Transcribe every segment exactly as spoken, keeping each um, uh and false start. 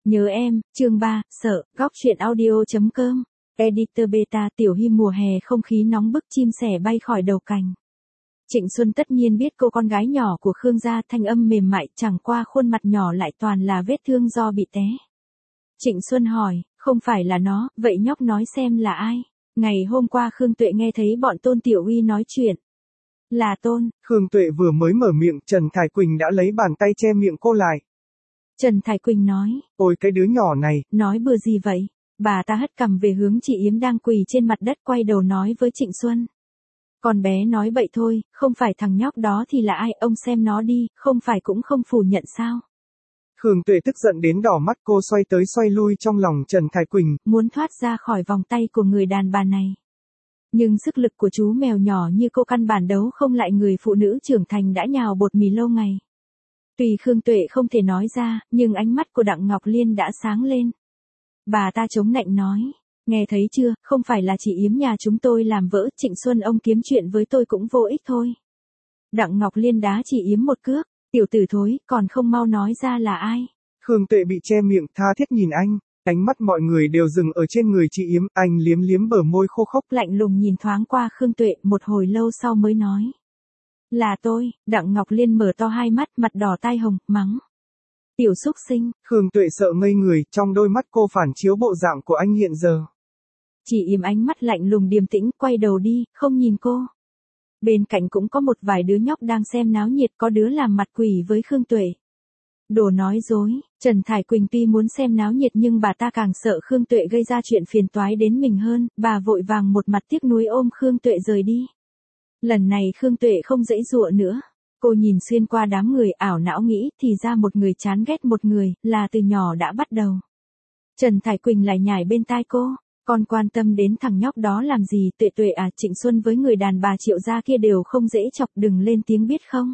Nhớ em, chương ba, sợ, góc truyện audio.com. Editor Beta. Tiểu Hy. Mùa hè không khí nóng bức, chim sẻ bay khỏi đầu cành. Trịnh Xuân tất nhiên biết cô con gái nhỏ của Khương gia, thanh âm mềm mại, chẳng qua khuôn mặt nhỏ lại toàn là vết thương do bị té. Trịnh Xuân hỏi, không phải là nó, vậy nhóc nói xem là ai? Ngày hôm qua Khương Tuệ nghe thấy bọn Tôn Tiểu Uy nói chuyện. Là Tôn. Khương Tuệ vừa mới mở miệng, Trần Thải Quỳnh đã lấy bàn tay che miệng cô lại. Trần Thải Quỳnh nói. Ôi cái đứa nhỏ này. Nói bừa gì vậy? Bà ta hất cằm về hướng chị Yếm đang quỳ trên mặt đất, quay đầu nói với Trịnh Xuân. Con bé nói bậy thôi, không phải thằng nhóc đó thì là ai, ông xem nó đi, không phải cũng không phủ nhận sao? Khương Tuệ tức giận đến đỏ mắt, cô xoay tới xoay lui trong lòng Trần Thải Quỳnh, muốn thoát ra khỏi vòng tay của người đàn bà này. Nhưng sức lực của chú mèo nhỏ như cô căn bản đấu không lại người phụ nữ trưởng thành đã nhào bột mì lâu ngày. Tuy Khương Tuệ không thể nói ra, nhưng ánh mắt của Đặng Ngọc Liên đã sáng lên. Bà ta chống nạnh nói, nghe thấy chưa, không phải là chị Yếm nhà chúng tôi làm vỡ, Trịnh Xuân ông kiếm chuyện với tôi cũng vô ích thôi. Đặng Ngọc Liên đá chị Yếm một cước, tiểu tử thối, còn không mau nói ra là ai. Khương Tuệ bị che miệng, tha thiết nhìn anh, ánh mắt mọi người đều dừng ở trên người chị Yếm, anh liếm liếm bờ môi khô khốc, lạnh lùng nhìn thoáng qua Khương Tuệ, một hồi lâu sau mới nói. Là tôi. Đặng Ngọc Liên mở to hai mắt, mặt đỏ tai hồng, mắng. Tiểu xúc sinh. Khương Tuệ sợ ngây người, trong đôi mắt cô phản chiếu bộ dạng của anh hiện giờ. Chị Yếm ánh mắt lạnh lùng điềm tĩnh, quay đầu đi, không nhìn cô. Bên cạnh cũng có một vài đứa nhóc đang xem náo nhiệt, có đứa làm mặt quỷ với Khương Tuệ. Đồ nói dối. Trần Thải Quỳnh tuy muốn xem náo nhiệt nhưng bà ta càng sợ Khương Tuệ gây ra chuyện phiền toái đến mình hơn, bà vội vàng một mặt tiếc nuối ôm Khương Tuệ rời đi. Lần này Khương Tuệ không dãy dụa nữa. Cô nhìn xuyên qua đám người, ảo não nghĩ thì ra một người chán ghét một người, là từ nhỏ đã bắt đầu. Trần Thải Quỳnh lại nhảy bên tai cô, con quan tâm đến thằng nhóc đó làm gì, Tuệ Tuệ à, Trịnh Xuân với người đàn bà Triệu gia kia đều không dễ chọc, đừng lên tiếng biết không.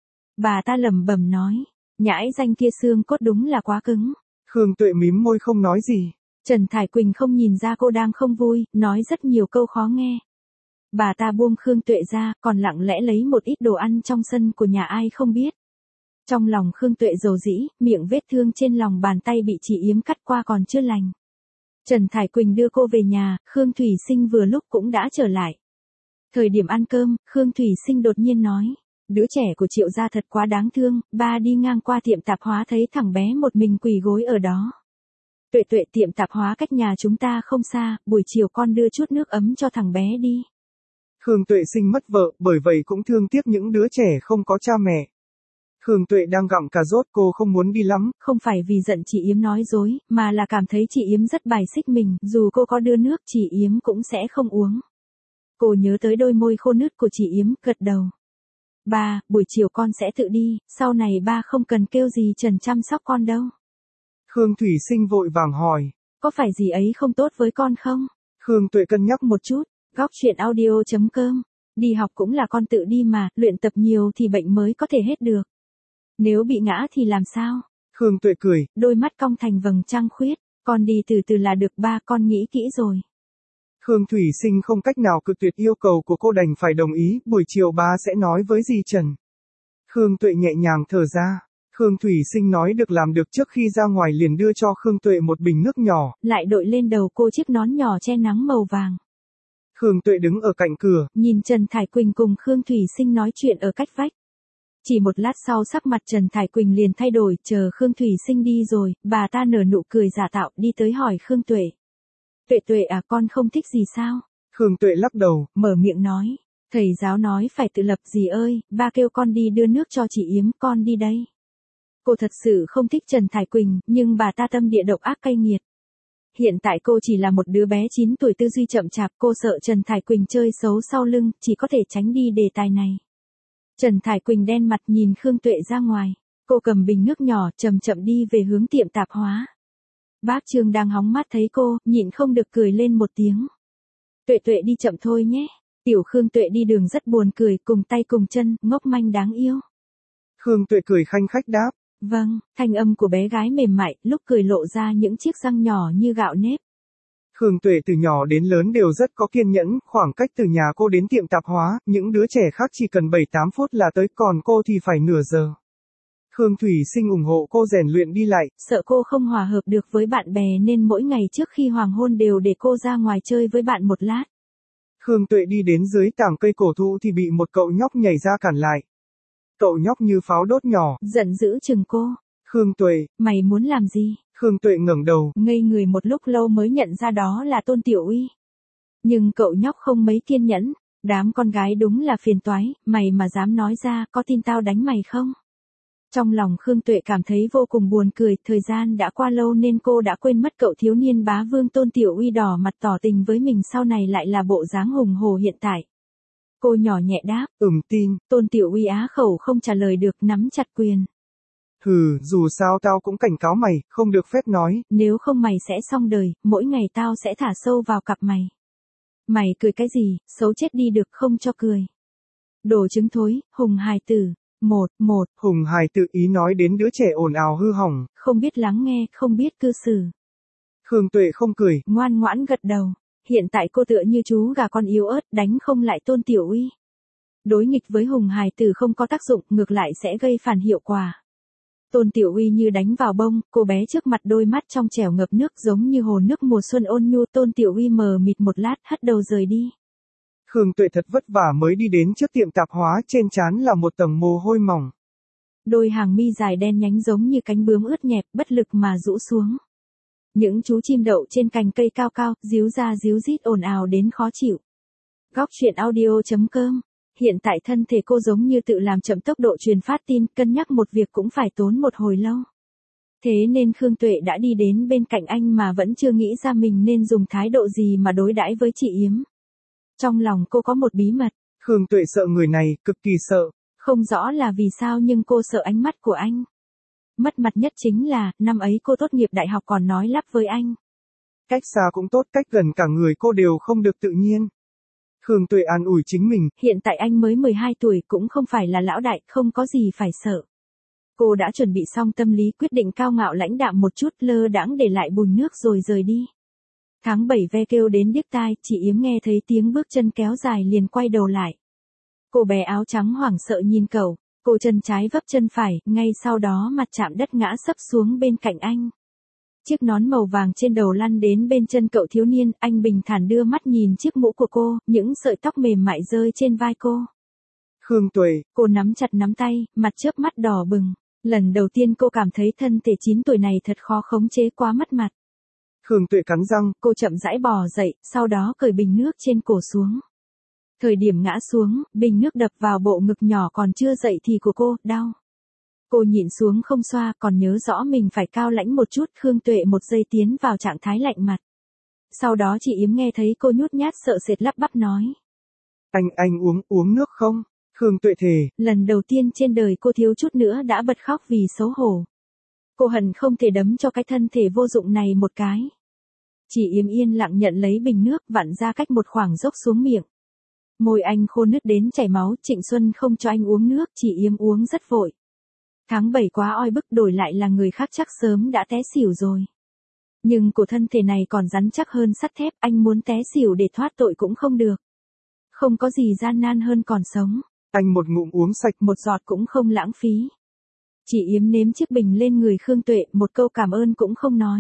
Bà ta lẩm bẩm nói, nhãi danh kia xương cốt đúng là quá cứng. Khương Tuệ mím môi không nói gì. Trần Thải Quỳnh không nhìn ra cô đang không vui, nói rất nhiều câu khó nghe. Bà ta buông Khương Tuệ ra, còn lặng lẽ lấy một ít đồ ăn trong sân của nhà ai không biết. Trong lòng Khương Tuệ dầu dĩ, miệng vết thương trên lòng bàn tay bị chị Yếm cắt qua còn chưa lành. Trần Thải Quỳnh đưa cô về nhà, Khương Thủy Sinh vừa lúc cũng đã trở lại. Thời điểm ăn cơm, Khương Thủy Sinh đột nhiên nói, đứa trẻ của Triệu gia thật quá đáng thương, ba đi ngang qua tiệm tạp hóa thấy thằng bé một mình quỳ gối ở đó. Tuệ Tuệ, tiệm tạp hóa cách nhà chúng ta không xa, buổi chiều con đưa chút nước ấm cho thằng bé đi. Khương Tuệ sinh mất vợ, bởi vậy cũng thương tiếc những đứa trẻ không có cha mẹ. Khương Tuệ đang gặm cà rốt, cô không muốn đi lắm. Không phải vì giận chị Yếm nói dối, mà là cảm thấy chị Yếm rất bài xích mình, dù cô có đưa nước chị Yếm cũng sẽ không uống. Cô nhớ tới đôi môi khô nứt của chị Yếm, gật đầu. Ba, buổi chiều con sẽ tự đi, sau này ba không cần kêu gì Trần chăm sóc con đâu. Khương Thủy Sinh vội vàng hỏi. Có phải gì ấy không tốt với con không? Khương Tuệ cân nhắc một chút. Góc truyện audio.com. Đi học cũng là con tự đi mà, luyện tập nhiều thì bệnh mới có thể hết được. Nếu bị ngã thì làm sao? Khương Tuệ cười, đôi mắt cong thành vầng trăng khuyết. Con đi từ từ là được ba, con nghĩ kỹ rồi. Khương Thủy Sinh không cách nào cự tuyệt yêu cầu của cô, đành phải đồng ý, buổi chiều ba sẽ nói với dì Trần. Khương Tuệ nhẹ nhàng thở ra. Khương Thủy Sinh nói được làm được, trước khi ra ngoài liền đưa cho Khương Tuệ một bình nước nhỏ. Lại đội lên đầu cô chiếc nón nhỏ che nắng màu vàng. Khương Tuệ đứng ở cạnh cửa, nhìn Trần Thải Quỳnh cùng Khương Thủy Sinh nói chuyện ở cách vách. Chỉ một lát sau sắc mặt Trần Thải Quỳnh liền thay đổi, chờ Khương Thủy Sinh đi rồi, bà ta nở nụ cười giả tạo, đi tới hỏi Khương Tuệ. Tuệ Tuệ à, con không thích gì sao? Khương Tuệ lắc đầu, mở miệng nói, thầy giáo nói phải tự lập, dì ơi, ba kêu con đi đưa nước cho chị Yếm, con đi đây. Cô thật sự không thích Trần Thải Quỳnh, nhưng bà ta tâm địa độc ác cay nghiệt. Hiện tại cô chỉ là một đứa bé chín tuổi tư duy chậm chạp, cô sợ Trần Thải Quỳnh chơi xấu sau lưng, chỉ có thể tránh đi đề tài này. Trần Thải Quỳnh đen mặt nhìn Khương Tuệ ra ngoài, cô cầm bình nước nhỏ, chậm chậm đi về hướng tiệm tạp hóa. Bác Trương đang hóng mát thấy cô, nhịn không được cười lên một tiếng. Tuệ Tuệ đi chậm thôi nhé. Tiểu Khương Tuệ đi đường rất buồn cười, cùng tay cùng chân, ngốc manh đáng yêu. Khương Tuệ cười khanh khách đáp. Vâng, thanh âm của bé gái mềm mại, lúc cười lộ ra những chiếc răng nhỏ như gạo nếp. Khương Tuệ từ nhỏ đến lớn đều rất có kiên nhẫn, khoảng cách từ nhà cô đến tiệm tạp hóa, những đứa trẻ khác chỉ cần bảy tám phút là tới, còn cô thì phải nửa giờ. Khương Thủy Sinh ủng hộ cô rèn luyện đi lại. Sợ cô không hòa hợp được với bạn bè nên mỗi ngày trước khi hoàng hôn đều để cô ra ngoài chơi với bạn một lát. Khương Tuệ đi đến dưới tảng cây cổ thụ thì bị một cậu nhóc nhảy ra cản lại. Cậu nhóc như pháo đốt nhỏ. Giận dữ chừng cô. Khương Tuệ. Mày muốn làm gì? Khương Tuệ ngẩng đầu. Ngây người một lúc lâu mới nhận ra đó là Tôn Tiểu Uy. Nhưng cậu nhóc không mấy kiên nhẫn. Đám con gái đúng là phiền toái, mày mà dám nói ra, có tin tao đánh mày không? Trong lòng Khương Tuệ cảm thấy vô cùng buồn cười, thời gian đã qua lâu nên cô đã quên mất cậu thiếu niên bá vương Tôn Tiểu Uy đỏ mặt tỏ tình với mình sau này lại là bộ dáng hùng hồ hiện tại. Cô nhỏ nhẹ đáp, ừm tin. Tôn Tiểu Uy á khẩu không trả lời được, nắm chặt quyền. Hừ, dù sao tao cũng cảnh cáo mày, không được phép nói. Nếu không mày sẽ xong đời, mỗi ngày tao sẽ thả sâu vào cặp mày. Mày cười cái gì, xấu chết đi được không cho cười. Đồ trứng thối, hùng hài tử. Một, một. Hùng hài tự ý nói đến đứa trẻ ồn ào hư hỏng. Không biết lắng nghe, không biết cư xử. Khương Tuệ không cười. Ngoan ngoãn gật đầu. Hiện tại cô tựa như chú gà con yếu ớt, đánh không lại Tôn Tiểu Uy. Đối nghịch với hùng hài tử không có tác dụng, ngược lại sẽ gây phản hiệu quả. Tôn Tiểu Uy như đánh vào bông, cô bé trước mặt đôi mắt trong trẻo ngập nước giống như hồ nước mùa xuân ôn nhu. Tôn Tiểu Uy mờ mịt một lát, hất đầu rời đi. Khương Tuệ thật vất vả mới đi đến trước tiệm tạp hóa, trên trán là một tầng mồ hôi mỏng. Đôi hàng mi dài đen nhánh giống như cánh bướm ướt nhẹp, bất lực mà rũ xuống. Những chú chim đậu trên cành cây cao cao, díu ra díu rít ồn ào đến khó chịu. Góc truyện audio chấm com. Hiện tại thân thể cô giống như tự làm chậm tốc độ truyền phát tin, cân nhắc một việc cũng phải tốn một hồi lâu. Thế nên Khương Tuệ đã đi đến bên cạnh anh mà vẫn chưa nghĩ ra mình nên dùng thái độ gì mà đối đãi với chị Yếm. Trong lòng cô có một bí mật. Khương Tuệ sợ người này, cực kỳ sợ. Không rõ là vì sao nhưng cô sợ ánh mắt của anh. Mất mặt nhất chính là, năm ấy cô tốt nghiệp đại học còn nói lắp với anh. Cách xa cũng tốt, cách gần cả người cô đều không được tự nhiên. Khương Tuệ an ủi chính mình. Hiện tại anh mới mười hai tuổi cũng không phải là lão đại, không có gì phải sợ. Cô đã chuẩn bị xong tâm lý, quyết định cao ngạo lãnh đạm một chút, lơ đãng để lại bùn nước rồi rời đi. Tháng bảy ve kêu đến điếc tai, chị Yếm nghe thấy tiếng bước chân kéo dài liền quay đầu lại. Cô bé áo trắng hoảng sợ nhìn cậu, cô chân trái vấp chân phải, ngay sau đó mặt chạm đất ngã sấp xuống bên cạnh anh. Chiếc nón màu vàng trên đầu lăn đến bên chân cậu thiếu niên, anh bình thản đưa mắt nhìn chiếc mũ của cô, những sợi tóc mềm mại rơi trên vai cô. Khương Tuệ. Cô nắm chặt nắm tay, mặt chớp mắt đỏ bừng. Lần đầu tiên cô cảm thấy thân thể chín tuổi này thật khó khống chế, quá mất mặt. Khương Tuệ cắn răng, cô chậm rãi bò dậy, sau đó cởi bình nước trên cổ xuống. Thời điểm ngã xuống, bình nước đập vào bộ ngực nhỏ còn chưa dậy thì của cô, đau. Cô nhịn xuống không xoa, còn nhớ rõ mình phải cao lãnh một chút. Khương Tuệ một giây tiến vào trạng thái lạnh mặt. Sau đó chị Yếm nghe thấy cô nhút nhát sợ sệt lắp bắp nói. Anh, anh uống, uống nước không? Khương Tuệ thề. Lần đầu tiên trên đời cô thiếu chút nữa đã bật khóc vì xấu hổ. Cô hận không thể đấm cho cái thân thể vô dụng này một cái. Chị Yếm yên lặng nhận lấy bình nước, vặn ra cách một khoảng dốc xuống miệng. Môi anh khô nứt đến chảy máu, Trịnh Xuân không cho anh uống nước, chị Yếm uống rất vội. Tháng bảy quá oi bức, đổi lại là người khác chắc sớm đã té xỉu rồi. Nhưng cổ thân thể này còn rắn chắc hơn sắt thép, anh muốn té xỉu để thoát tội cũng không được. Không có gì gian nan hơn còn sống. Anh một ngụm uống sạch, một giọt cũng không lãng phí. Chị Yếm nếm chiếc bình lên người Khương Tuệ, một câu cảm ơn cũng không nói.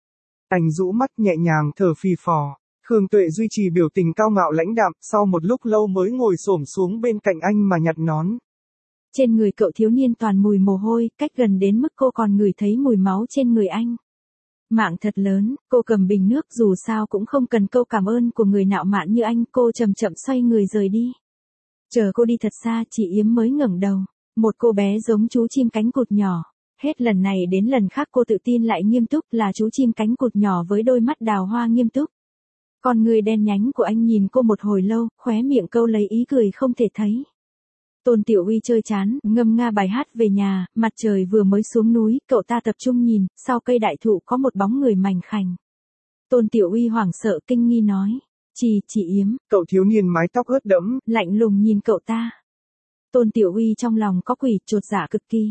Anh rũ mắt nhẹ nhàng thở phì phò. Khương Tuệ duy trì biểu tình cao ngạo lãnh đạm, sau một lúc lâu mới ngồi xổm xuống bên cạnh anh mà nhặt nón. Trên người cậu thiếu niên toàn mùi mồ hôi, cách gần đến mức cô còn ngửi thấy mùi máu trên người anh. Mạng thật lớn, cô cầm bình nước, dù sao cũng không cần câu cảm ơn của người nạo mạn như anh. Cô chậm chậm xoay người rời đi. Chờ cô đi thật xa, chị Yếm mới ngẩng đầu. Một cô bé giống chú chim cánh cụt nhỏ. Hết lần này đến lần khác cô tự tin lại nghiêm túc, là chú chim cánh cụt nhỏ với đôi mắt đào hoa nghiêm túc. Con người đen nhánh của anh nhìn cô một hồi lâu, khóe miệng câu lấy ý cười không thể thấy. Tôn Tiểu Uy chơi chán, ngâm nga bài hát về nhà, mặt trời vừa mới xuống núi, cậu ta tập trung nhìn, sau cây đại thụ có một bóng người mảnh khảnh. Tôn Tiểu Uy hoảng sợ kinh nghi nói. Chị, chị Yếm. Cậu thiếu niên mái tóc ướt đẫm, lạnh lùng nhìn cậu ta. Tôn Tiểu Uy trong lòng có quỷ, chột dạ cực kỳ.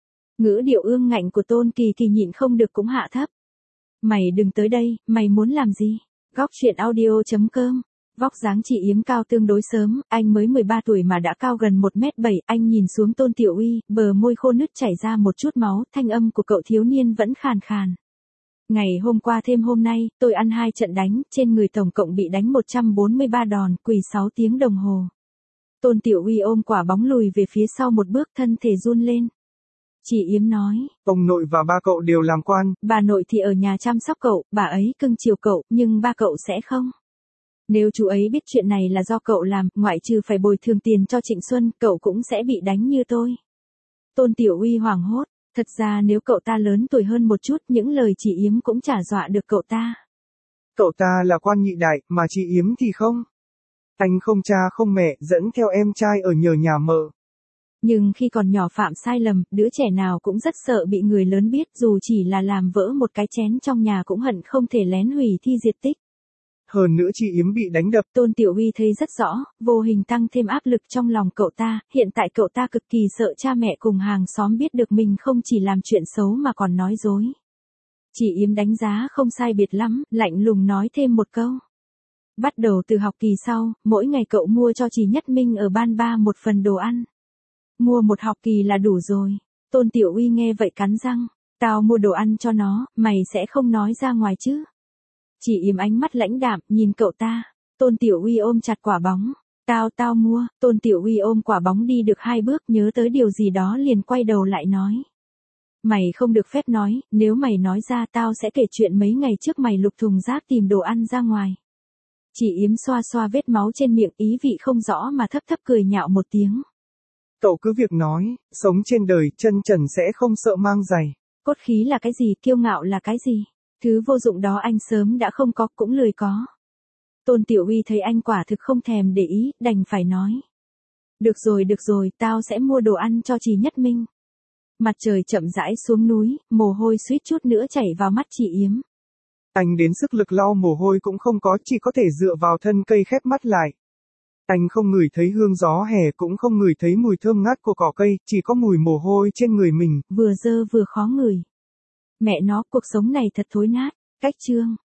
Ngữ điệu ương ngạnh của Tôn Kỳ Kỳ nhịn không được cũng hạ thấp. Mày đừng tới đây, mày muốn làm gì? Góc truyện audio chấm com Vóc dáng chị Yếm cao tương đối sớm, anh mới mười ba tuổi mà đã cao gần một mét bảy, anh nhìn xuống Tôn Tiểu Uy, bờ môi khô nứt chảy ra một chút máu, thanh âm của cậu thiếu niên vẫn khàn khàn. Ngày hôm qua thêm hôm nay, tôi ăn hai trận đánh, trên người tổng cộng bị đánh một trăm bốn mươi ba đòn, quỳ sáu tiếng đồng hồ. Tôn Tiểu Uy ôm quả bóng lùi về phía sau một bước, thân thể run lên. Chị Yếm nói, ông nội và ba cậu đều làm quan. Bà nội thì ở nhà chăm sóc cậu, bà ấy cưng chiều cậu, nhưng ba cậu sẽ không. Nếu chú ấy biết chuyện này là do cậu làm, ngoại trừ phải bồi thường tiền cho Trịnh Xuân, cậu cũng sẽ bị đánh như tôi. Tôn Tiểu Uy hoảng hốt, thật ra nếu cậu ta lớn tuổi hơn một chút, những lời chị Yếm cũng chả dọa được cậu ta. Cậu ta là quan nhị đại, mà chị Yếm thì không. Anh không cha không mẹ, dẫn theo em trai ở nhờ nhà mợ. Nhưng khi còn nhỏ phạm sai lầm, đứa trẻ nào cũng rất sợ bị người lớn biết, dù chỉ là làm vỡ một cái chén trong nhà cũng hận không thể lén hủy thi diệt tích. Hơn nữa chị Yếm bị đánh đập. Tôn Tiểu Uy thấy rất rõ, vô hình tăng thêm áp lực trong lòng cậu ta, hiện tại cậu ta cực kỳ sợ cha mẹ cùng hàng xóm biết được mình không chỉ làm chuyện xấu mà còn nói dối. Chị Yếm đánh giá không sai biệt lắm, lạnh lùng nói thêm một câu. Bắt đầu từ học kỳ sau, mỗi ngày cậu mua cho chị Nhất Minh ở ban ba một phần đồ ăn. Mua một học kỳ là đủ rồi. Tôn Tiểu Uy nghe vậy cắn răng. Tao mua đồ ăn cho nó, mày sẽ không nói ra ngoài chứ. Chị Yếm ánh mắt lãnh đạm, nhìn cậu ta. Tôn Tiểu Uy ôm chặt quả bóng. Tao tao mua, Tôn Tiểu Uy ôm quả bóng đi được hai bước, nhớ tới điều gì đó liền quay đầu lại nói. Mày không được phép nói, nếu mày nói ra tao sẽ kể chuyện mấy ngày trước mày lục thùng rác tìm đồ ăn ra ngoài. Chị Yếm xoa xoa vết máu trên miệng, ý vị không rõ mà thấp thấp cười nhạo một tiếng. Cậu cứ việc nói, sống trên đời chân trần sẽ không sợ mang giày. Cốt khí là cái gì, kiêu ngạo là cái gì? Thứ vô dụng đó anh sớm đã không có, cũng lười có. Tôn Tiểu Uy thấy anh quả thực không thèm để ý, đành phải nói. Được rồi được rồi, tao sẽ mua đồ ăn cho chị Nhất Minh. Mặt trời chậm rãi xuống núi, mồ hôi suýt chút nữa chảy vào mắt chị Yếm. Anh đến sức lực lau mồ hôi cũng không có, chỉ có thể dựa vào thân cây khép mắt lại. Anh không ngửi thấy hương gió hè, cũng không ngửi thấy mùi thơm ngát của cỏ cây, chỉ có mùi mồ hôi trên người mình. Vừa dơ vừa khó ngửi. Mẹ nó, cuộc sống này thật thối nát. Cách chương.